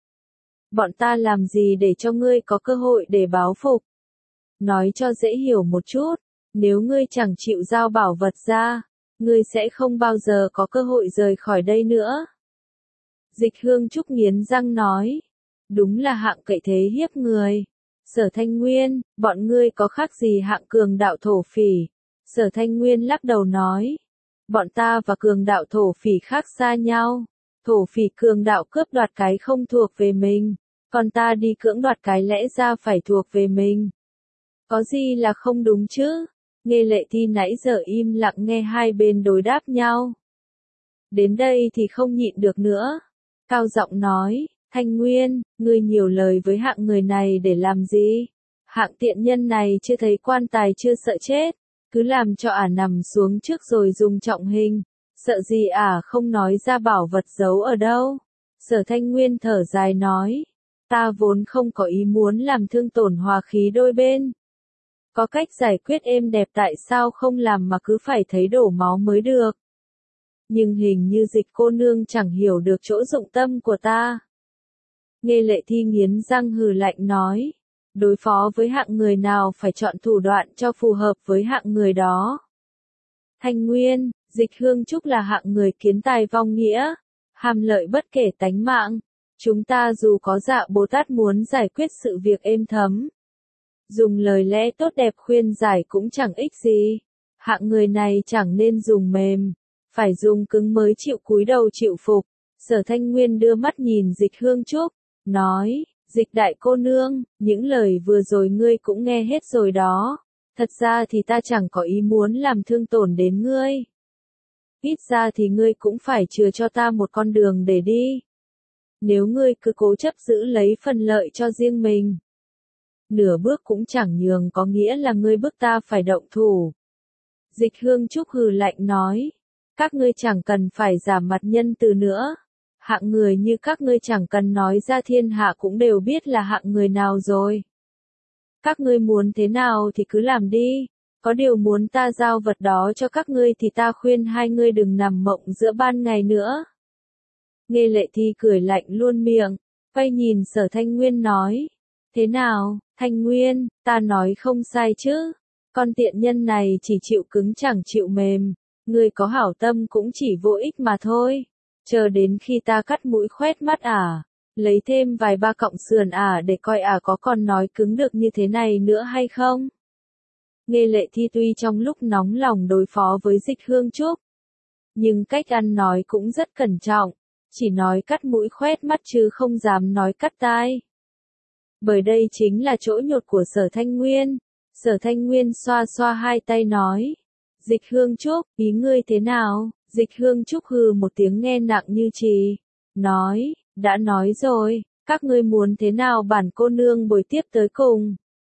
S1: Bọn ta làm gì để cho ngươi có cơ hội để báo phục. Nói cho dễ hiểu một chút, nếu ngươi chẳng chịu giao bảo vật ra, ngươi sẽ không bao giờ có cơ hội rời khỏi đây nữa. Dịch Hương Trúc nghiến răng nói, đúng là hạng cậy thế hiếp người. Sở Thanh Nguyên, bọn ngươi có khác gì hạng cường đạo thổ phỉ. Sở Thanh Nguyên lắc đầu nói, bọn ta và cường đạo thổ phỉ khác xa nhau. Thổ phỉ cường đạo cướp đoạt cái không thuộc về mình, còn ta đi cưỡng đoạt cái lẽ ra phải thuộc về mình. Có gì là không đúng chứ? Nghe Lệ Thi nãy giờ im lặng nghe hai bên đối đáp nhau. Đến đây thì không nhịn được nữa. Cao giọng nói, Thanh Nguyên, ngươi nhiều lời với hạng người này để làm gì? Hạng tiện nhân này chưa thấy quan tài chưa sợ chết, cứ làm cho ả nằm xuống trước rồi dùng trọng hình. Sợ gì ả không nói ra bảo vật giấu ở đâu? Sở Thanh Nguyên thở dài nói, ta vốn không có ý muốn làm thương tổn hòa khí đôi bên. Có cách giải quyết êm đẹp tại sao không làm mà cứ phải thấy đổ máu mới được. Nhưng hình như Dịch cô nương chẳng hiểu được chỗ dụng tâm của ta. Nghe Lệ Thi nghiến răng hừ lạnh nói, đối phó với hạng người nào phải chọn thủ đoạn cho phù hợp với hạng người đó. Thanh Nguyên, Dịch Hương Trúc là hạng người kiến tài vong nghĩa, ham lợi bất kể tánh mạng. Chúng ta dù có dạ Bồ Tát muốn giải quyết sự việc êm thấm, dùng lời lẽ tốt đẹp khuyên giải cũng chẳng ích gì. Hạng người này chẳng nên dùng mềm, phải dùng cứng mới chịu cúi đầu chịu phục. Sở Thanh Nguyên đưa mắt nhìn Dịch Hương Trúc, nói, Dịch đại cô nương, những lời vừa rồi ngươi cũng nghe hết rồi đó. Thật ra thì ta chẳng có ý muốn làm thương tổn đến ngươi. Ít ra thì ngươi cũng phải chừa cho ta một con đường để đi. Nếu ngươi cứ cố chấp giữ lấy phần lợi cho riêng mình, nửa bước cũng chẳng nhường có nghĩa là ngươi bức ta phải động thủ. Dịch Hương Trúc hừ lạnh nói, các ngươi chẳng cần phải giả mặt nhân từ nữa. Hạng người như các ngươi chẳng cần nói ra thiên hạ cũng đều biết là hạng người nào rồi. Các ngươi muốn thế nào thì cứ làm đi, có điều muốn ta giao vật đó cho các ngươi thì ta khuyên hai ngươi đừng nằm mộng giữa ban ngày nữa. Nghe Lệ Thi cười lạnh luôn miệng, quay nhìn Sở Thanh Nguyên nói, thế nào, Thanh Nguyên, ta nói không sai chứ, con tiện nhân này chỉ chịu cứng chẳng chịu mềm, ngươi có hảo tâm cũng chỉ vô ích mà thôi, chờ đến khi ta cắt mũi khoét mắt ả, lấy thêm vài ba cọng sườn ả để coi ả có còn nói cứng được như thế này nữa hay không. Nghe Lệ Thi tuy trong lúc nóng lòng đối phó với Dịch Hương Trúc, nhưng cách ăn nói cũng rất cẩn trọng, chỉ nói cắt mũi khoét mắt chứ không dám nói cắt tai. Bởi đây chính là chỗ nhột của Sở Thanh Nguyên. Sở Thanh Nguyên xoa xoa hai tay nói, Dịch Hương Trúc, ý ngươi thế nào? Dịch Hương Trúc hừ một tiếng nghe nặng như chì, nói, đã nói rồi, các ngươi muốn thế nào bản cô nương bồi tiếp tới cùng.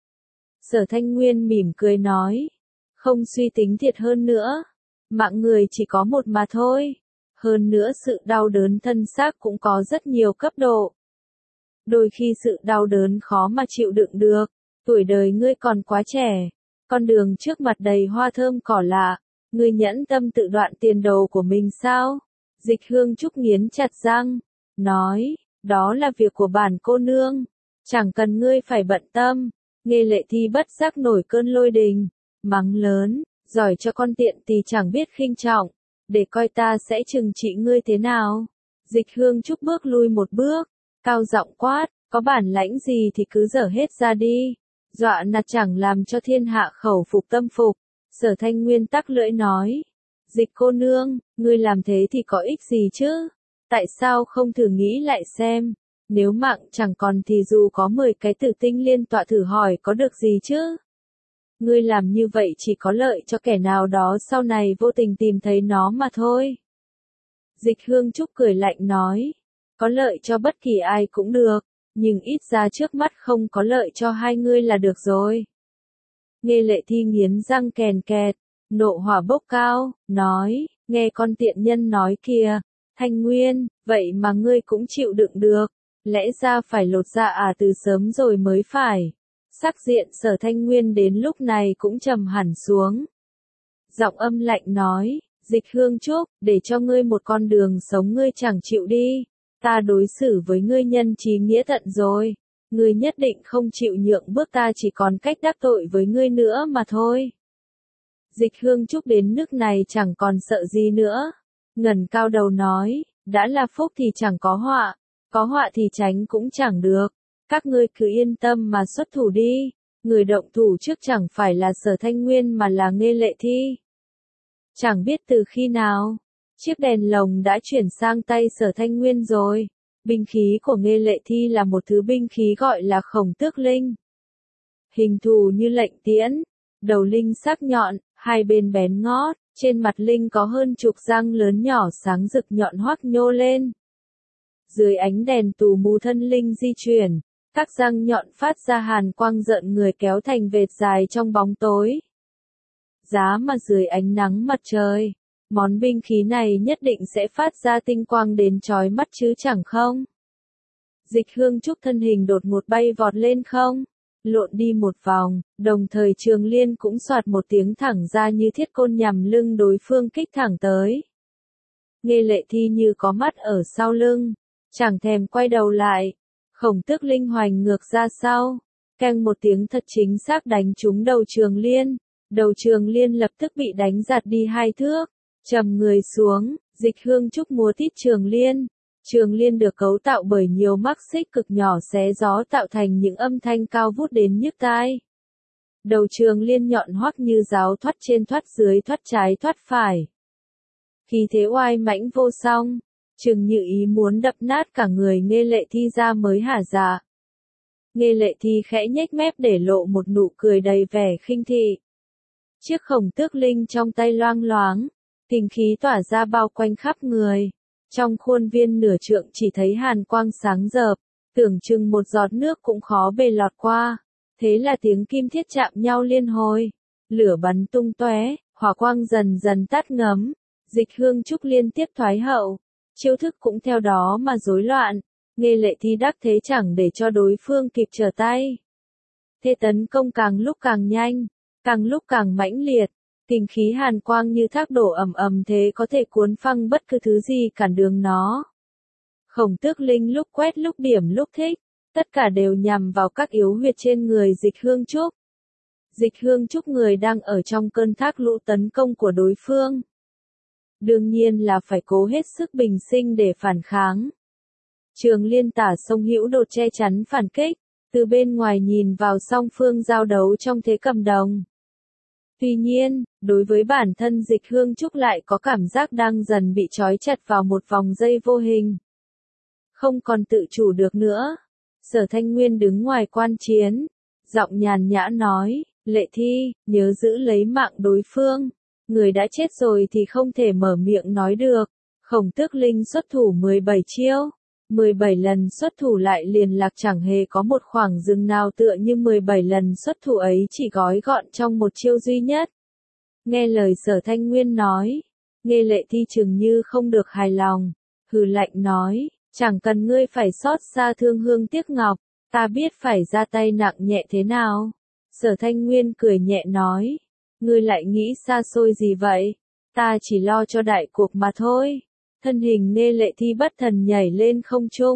S1: Sở Thanh Nguyên mỉm cười nói, không suy tính thiệt hơn nữa, mạng người chỉ có một mà thôi, hơn nữa sự đau đớn thân xác cũng có rất nhiều cấp độ. Đôi khi sự đau đớn khó mà chịu đựng được, tuổi đời ngươi còn quá trẻ, con đường trước mặt đầy hoa thơm cỏ lạ, ngươi nhẫn tâm tự đoạn tiền đồ của mình sao? Dịch Hương Trúc nghiến chặt răng, nói, đó là việc của bản cô nương, chẳng cần ngươi phải bận tâm. Nghe Lệ Thi bất giác nổi cơn lôi đình, mắng lớn, giỏi cho con tiện tỳ chẳng biết khinh trọng, để coi ta sẽ trừng trị ngươi thế nào. Dịch Hương Trúc bước lui một bước, cao giọng quát, có bản lãnh gì thì cứ dở hết ra đi, dọa nạt chẳng làm cho thiên hạ khẩu phục tâm phục. Sở Thanh Nguyên tắc lưỡi nói, Dịch cô nương, ngươi làm thế thì có ích gì chứ? Tại sao không thử nghĩ lại xem, nếu mạng chẳng còn thì dù có 10 cái Tử Tinh Liên tọa thử hỏi có được gì chứ? Ngươi làm như vậy chỉ có lợi cho kẻ nào đó sau này vô tình tìm thấy nó mà thôi. Dịch Hương Trúc cười lạnh nói, có lợi cho bất kỳ ai cũng được, nhưng ít ra trước mắt không có lợi cho hai ngươi là được rồi. Nghe Lệ Thi nghiến răng kèn kẹt, nộ hỏa bốc cao, nói, nghe con tiện nhân nói kìa, Thanh Nguyên, vậy mà ngươi cũng chịu đựng được, lẽ ra phải lột dạ từ sớm rồi mới phải. Sắc diện Sở Thanh Nguyên đến lúc này cũng trầm hẳn xuống. Giọng âm lạnh nói, Dịch Hương Trúc, để cho ngươi một con đường sống ngươi chẳng chịu đi, ta đối xử với ngươi nhân trí nghĩa tận rồi, ngươi nhất định không chịu nhượng bước, ta chỉ còn cách đắc tội với ngươi nữa mà thôi. Dịch Hương Trúc đến nước này chẳng còn sợ gì nữa, ngẩng cao đầu nói, đã là phúc thì chẳng có họa thì tránh cũng chẳng được, các ngươi cứ yên tâm mà xuất thủ đi, người động thủ trước chẳng phải là Sở Thanh Nguyên mà là Nghe Lệ Thi. Chẳng biết từ khi nào, chiếc đèn lồng đã chuyển sang tay Sở Thanh Nguyên rồi. Binh khí của Nghe Lệ Thi là một thứ binh khí gọi là Khổng Tước Linh. Hình thù như lệnh tiễn, đầu linh sắc nhọn, hai bên bén ngót, trên mặt linh có hơn chục răng lớn nhỏ sáng rực nhọn hoắt nhô lên. Dưới ánh đèn tù mù thân linh di chuyển, các răng nhọn phát ra hàn quang rợn người kéo thành vệt dài trong bóng tối. Giá mà dưới ánh nắng mặt trời, món binh khí này nhất định sẽ phát ra tinh quang đến chói mắt chứ chẳng không. Dịch Hương Trúc thân hình đột ngột bay vọt lên không, lộn đi một vòng, đồng thời Trường Liên cũng xoạt một tiếng thẳng ra như thiết côn nhằm lưng đối phương kích thẳng tới. Nghe Lệ Thi như có mắt ở sau lưng, chẳng thèm quay đầu lại, Khổng Tước Linh hoành ngược ra sau, keng một tiếng thật chính xác đánh trúng đầu Trường Liên. Đầu Trường Liên lập tức bị đánh giạt đi 2 thước, trầm người xuống, Dịch Hương Trúc múa tít Trường Liên. Trường Liên được cấu tạo bởi nhiều mắc xích cực nhỏ xé gió tạo thành những âm thanh cao vút đến nhức tai. Đầu Trường Liên nhọn hoắt như giáo thoát trên thoát dưới thoát trái thoát phải. Khí thế oai mãnh vô song, chừng như ý muốn đập nát cả người Nghe Lệ Thi ra mới hả dạ. Nghe Lệ Thi khẽ nhếch mép để lộ một nụ cười đầy vẻ khinh thị. Chiếc Khổng Tước Linh trong tay loang loáng, kình khí tỏa ra bao quanh khắp người. Trong khuôn viên nửa trượng chỉ thấy hàn quang sáng rợp, tưởng chừng một giọt nước cũng khó bề lọt qua. Thế là tiếng kim thiết chạm nhau liên hồi, lửa bắn tung tóe, hỏa quang dần dần tắt ngấm. Dịch Hương Trúc liên tiếp thoái hậu, chiêu thức cũng theo đó mà rối loạn. Nghe Lệ Thi đắc thế chẳng để cho đối phương kịp trở tay. Thế tấn công càng lúc càng nhanh, càng lúc càng mãnh liệt, kình khí hàn quang như thác đổ ầm ầm thế có thể cuốn phăng bất cứ thứ gì cản đường nó. Khổng Tước Linh lúc quét lúc điểm lúc thích, tất cả đều nhằm vào các yếu huyệt trên người Dịch Hương Trúc. Dịch Hương Trúc người đang ở trong cơn thác lũ tấn công của đối phương. Đương nhiên là phải cố hết sức bình sinh để phản kháng. Trường Liên tả sông hữu đột che chắn phản kích, từ bên ngoài nhìn vào song phương giao đấu trong thế cầm đồng. Tuy nhiên, đối với bản thân Dịch Hương Trúc lại có cảm giác đang dần bị trói chặt vào một vòng dây vô hình. Không còn tự chủ được nữa. Sở Thanh Nguyên đứng ngoài quan chiến, giọng nhàn nhã nói, Lệ Thi, nhớ giữ lấy mạng đối phương. Người đã chết rồi thì không thể mở miệng nói được. Khổng Tước Linh xuất thủ 17 chiêu. 17 lần xuất thủ lại liền lạc chẳng hề có một khoảng dừng nào tựa như 17 lần xuất thủ ấy chỉ gói gọn trong một chiêu duy nhất. Nghe lời Sở Thanh Nguyên nói, Nghe Lệ Thi chừng như không được hài lòng, hừ lạnh nói, chẳng cần ngươi phải xót xa thương hương tiếc ngọc, ta biết phải ra tay nặng nhẹ thế nào. Sở Thanh Nguyên cười nhẹ nói, ngươi lại nghĩ xa xôi gì vậy, ta chỉ lo cho đại cuộc mà thôi. Thân hình Nghe Lệ Thi bất thần nhảy lên không trung,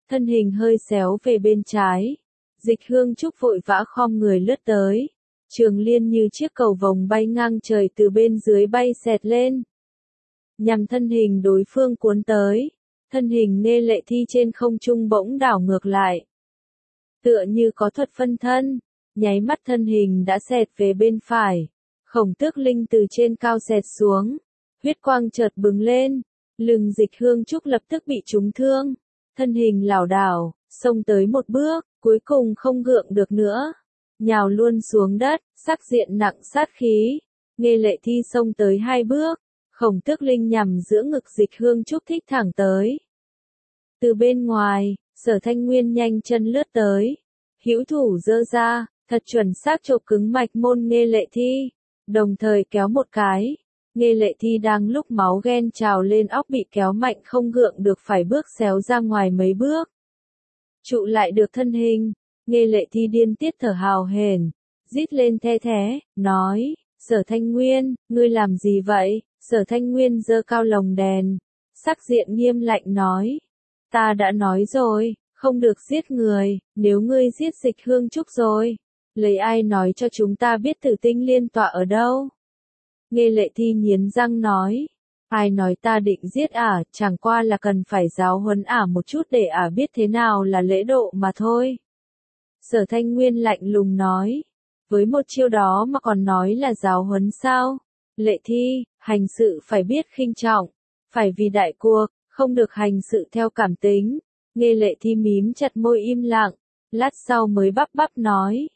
S1: thân hình hơi xéo về bên trái. Dịch Hương Trúc vội vã khom người lướt tới. Trường Liên như chiếc cầu vồng bay ngang trời từ bên dưới bay xẹt lên. Nhằm thân hình đối phương cuốn tới. Thân hình Nghê Lệ Thi trên không trung bỗng đảo ngược lại. Tựa như có thuật phân thân, nháy mắt thân hình đã xẹt về bên phải. Khổng Tước Linh từ trên cao xẹt xuống. Huyết quang chợt bừng lên. Lưng Dịch Hương Trúc lập tức bị trúng thương. Thân hình lảo đảo, xông tới một bước, cuối cùng không gượng được nữa. Nhào luôn xuống đất, sắc diện nặng sát khí. Nghê Lệ Thi xông tới 2 bước. Khổng Tước Linh nhằm giữa ngực Dịch Hương Trúc thích thẳng tới. Từ bên ngoài, Sở Thanh Nguyên nhanh chân lướt tới. Hữu thủ giơ ra, thật chuẩn xác chộp cứng mạch môn Nghê Lệ Thi. Đồng thời kéo một cái. Nghê Lệ Thi đang lúc máu ghen trào lên óc bị kéo mạnh không gượng được phải bước xéo ra ngoài mấy bước. Trụ lại được thân hình. Nghê Lệ Thi điên tiết thở hào hển, rít lên the thé, nói, Sở Thanh Nguyên, ngươi làm gì vậy? Sở Thanh Nguyên giơ cao lồng đèn, sắc diện nghiêm lạnh nói, ta đã nói rồi, không được giết người, nếu ngươi giết Dịch Hương Trúc rồi, lấy ai nói cho chúng ta biết Tử Tinh Liên tọa ở đâu? Nghê Lệ Thi nghiến răng nói, ai nói ta định giết ả, chẳng qua là cần phải giáo huấn ả một chút để ả biết thế nào là lễ độ mà thôi. Sở Thanh Nguyên lạnh lùng nói, với một chiêu đó mà còn nói là giáo huấn sao? Lệ Thi, hành sự phải biết khinh trọng, phải vì đại cuộc, không được hành sự theo cảm tính. Nghê Lệ Thi mím chặt môi im lặng, lát sau mới bắp bắp nói,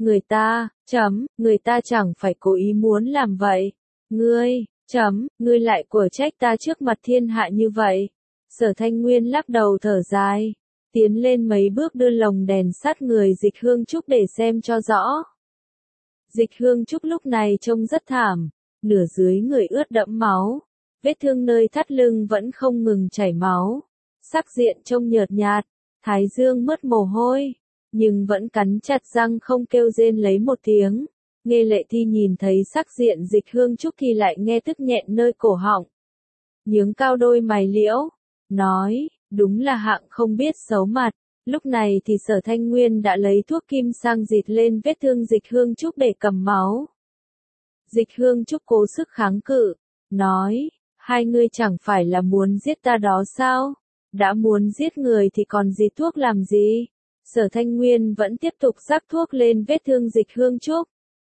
S1: người ta chẳng phải cố ý muốn làm vậy. Ngươi lại của trách ta trước mặt thiên hạ như vậy. Sở Thanh Nguyên lắc đầu thở dài, tiến lên mấy bước đưa lồng đèn sát người Dịch Hương Trúc để xem cho rõ. Dịch Hương Trúc lúc này trông rất thảm, nửa dưới người ướt đẫm máu, vết thương nơi thắt lưng vẫn không ngừng chảy máu, sắc diện trông nhợt nhạt, thái dương mướt mồ hôi, nhưng vẫn cắn chặt răng không kêu rên lấy một tiếng. Nghê Lệ Thi nhìn thấy sắc diện Dịch Hương Trúc thì lại nghe tức nghẹn nơi cổ họng. Nhướng cao đôi mày liễu, nói, đúng là hạng không biết xấu mặt. Lúc này thì Sở Thanh Nguyên đã lấy thuốc kim sang dịt lên vết thương Dịch Hương Trúc để cầm máu. Dịch Hương Trúc cố sức kháng cự, nói, hai ngươi chẳng phải là muốn giết ta đó sao? Đã muốn giết người thì còn dịt thuốc làm gì? Sở Thanh Nguyên vẫn tiếp tục rắc thuốc lên vết thương Dịch Hương Trúc.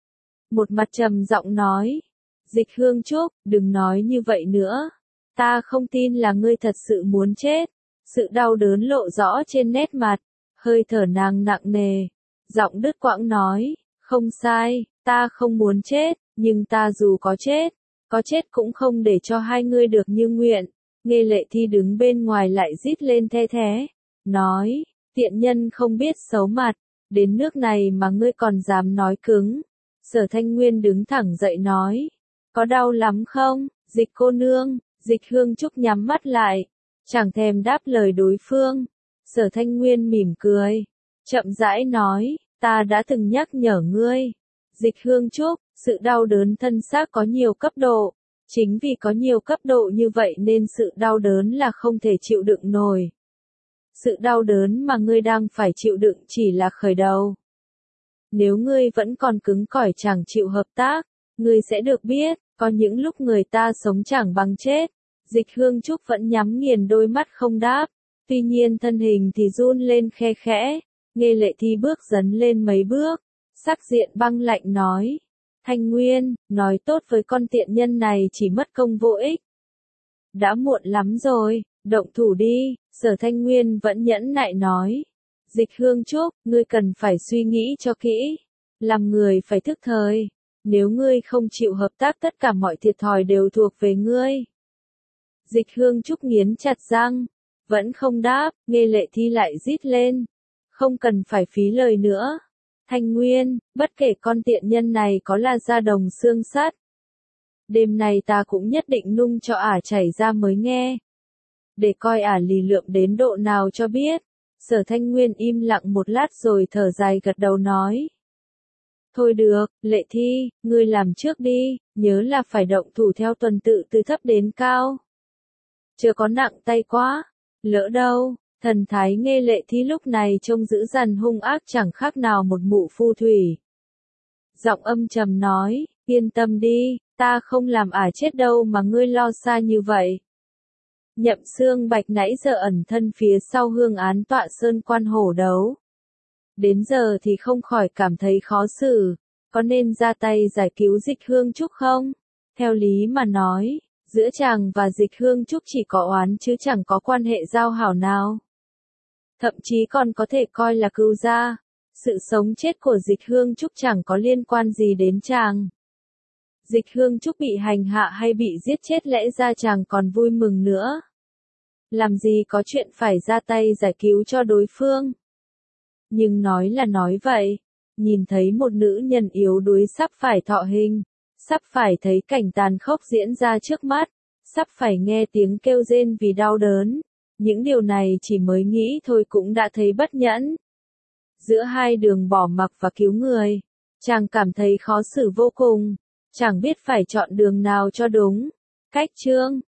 S1: Một mặt trầm giọng nói, Dịch Hương Trúc, đừng nói như vậy nữa. Ta không tin là ngươi thật sự muốn chết. Sự đau đớn lộ rõ trên nét mặt, hơi thở nàng nặng nề, giọng đứt quãng nói, không sai, ta không muốn chết, nhưng ta dù có chết cũng không để cho hai ngươi được như nguyện. Nghê Lệ Thi đứng bên ngoài lại rít lên the thé, nói, tiện nhân không biết xấu mặt, đến nước này mà ngươi còn dám nói cứng. Sở Thanh Nguyên đứng thẳng dậy nói, có đau lắm không, Dịch cô nương? Dịch Hương Trúc nhắm mắt lại, chẳng thèm đáp lời đối phương. Sở Thanh Nguyên mỉm cười, chậm rãi nói, ta đã từng nhắc nhở ngươi. Dịch Hương Trúc, sự đau đớn thân xác có nhiều cấp độ. Chính vì có nhiều cấp độ như vậy nên sự đau đớn là không thể chịu đựng nổi. Sự đau đớn mà ngươi đang phải chịu đựng chỉ là khởi đầu. Nếu ngươi vẫn còn cứng cỏi chẳng chịu hợp tác, ngươi sẽ được biết, có những lúc người ta sống chẳng bằng chết. Dịch Hương Trúc vẫn nhắm nghiền đôi mắt không đáp, tuy nhiên thân hình thì run lên khe khẽ. Nghê Lệ Thi bước dấn lên mấy bước, sắc diện băng lạnh nói, Thanh Nguyên, nói tốt với con tiện nhân này chỉ mất công vô ích. Đã muộn lắm rồi, động thủ đi. Sở Thanh Nguyên vẫn nhẫn nại nói, Dịch Hương Trúc, ngươi cần phải suy nghĩ cho kỹ, làm người phải thức thời, nếu ngươi không chịu hợp tác tất cả mọi thiệt thòi đều thuộc về ngươi. Dịch Hương Trúc nghiến chặt răng, vẫn không đáp. Nghê Lệ Thi lại rít lên, không cần phải phí lời nữa. Thanh Nguyên, bất kể con tiện nhân này có là da đồng xương sắt, đêm nay ta cũng nhất định nung cho ả chảy ra mới nghe. Để coi ả lì lượm đến độ nào cho biết. Sở Thanh Nguyên im lặng một lát rồi thở dài gật đầu nói. Thôi được, Lệ Thi, ngươi làm trước đi, nhớ là phải động thủ theo tuần tự từ thấp đến cao. Chưa có nặng tay quá, lỡ đâu, Thần thái Nghê Lệ Thi lúc này trông dữ dằn hung ác chẳng khác nào một mụ phù thủy. Giọng âm trầm nói, yên tâm đi, ta không làm ả chết đâu mà ngươi lo xa như vậy. Nhậm Xương Bạch nãy giờ ẩn thân phía sau hương án tọa sơn quan hổ đấu. Đến giờ thì không khỏi cảm thấy khó xử, có nên ra tay giải cứu Dịch Hương Trúc không? Theo lý mà nói, giữa chàng và Dịch Hương Trúc chỉ có oán chứ chẳng có quan hệ giao hảo nào. Thậm chí còn có thể coi là cừu gia. Sự sống chết của Dịch Hương Trúc chẳng có liên quan gì đến chàng. Dịch Hương Trúc bị hành hạ hay bị giết chết lẽ ra chàng còn vui mừng nữa. Làm gì có chuyện phải ra tay giải cứu cho đối phương. Nhưng nói là nói vậy, nhìn thấy một nữ nhân yếu đuối sắp phải thọ hình, sắp phải thấy cảnh tàn khốc diễn ra trước mắt, sắp phải nghe tiếng kêu rên vì đau đớn, những điều này chỉ mới nghĩ thôi cũng đã thấy bất nhẫn. Giữa hai đường bỏ mặc và cứu người, chàng cảm thấy khó xử vô cùng, chẳng biết phải chọn đường nào cho đúng. Cách chương